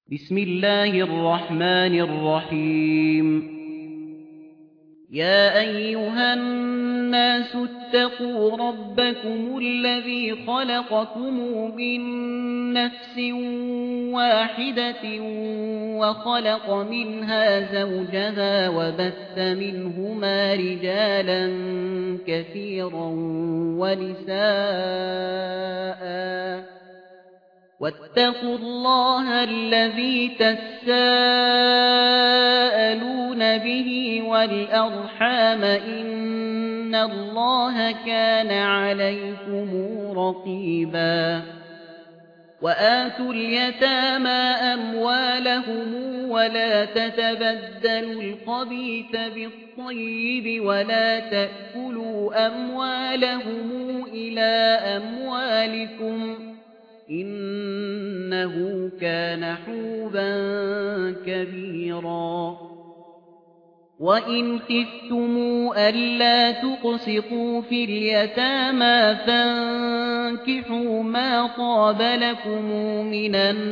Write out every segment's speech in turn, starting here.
بسم الله الرحمن الرحيم. يا أيها الناس اتقوا ربكم الذي خلقكم من نفس واحدة وخلق منها زوجها وبث منهما رجالا كثيرا ونساء واتقوا الله الذي تساءلون به والأرحام إن الله كان عليكم رقيبا. وآتوا اليتامى أموالهم ولا تتبدلوا الخبيث بالطيب ولا تأكلوا أموالهم إلى أموالكم إنه كان حوبا كبيرا. وإن خفتموا ألا تقسطوا في اليتامى فانكحوا ما طاب لكم من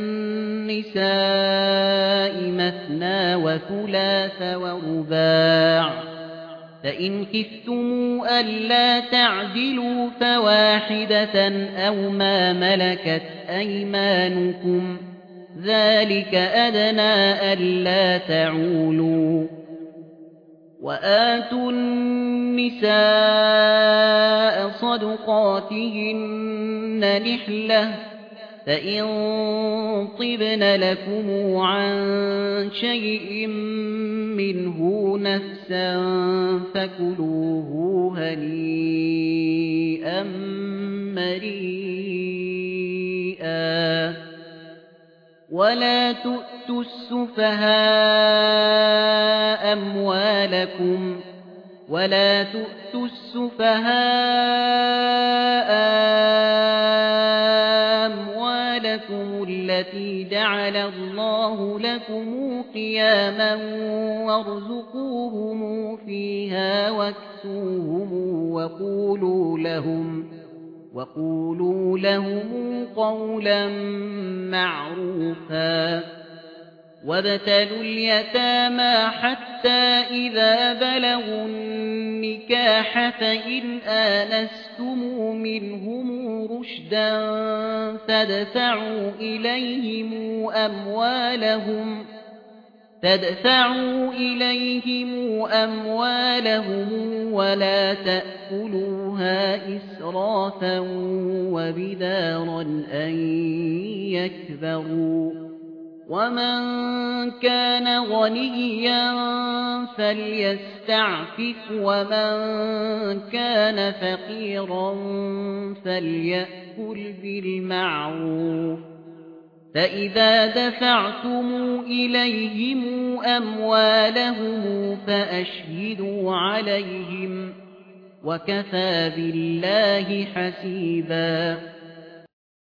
النساء مثنى وثلاث ورباع، فإن خفتموا ألا تعدلوا فواحدة أو ما ملكت أيمانكم ذلك أدنى ألا تعولوا. وآتوا النساء صدقاتهن نحلة، فإن طبن لكم عن شيء منه نفسا فكلوه هنيئا مريئا. ولا تؤتوا السفهاء أموالكم التي جعل الله لكم قياما وارزقوهم فيها واكسوهم وقولوا لهم قولا معروفا. وابتلوا اليتامى حتى إذا بلغوا النكاح فإن آنستم منهم رشدا فادفعوا إليهم أموالهم ولا تأكلوها إسرافا وبدارا أن يكبروا. ومن كان غنيا فليستعفف ومن كان فقيرا فليأكل بالمعروف. فإذا دفعتم إليهم أموالهم فأشهدوا عليهم وكفى بالله حسيبا.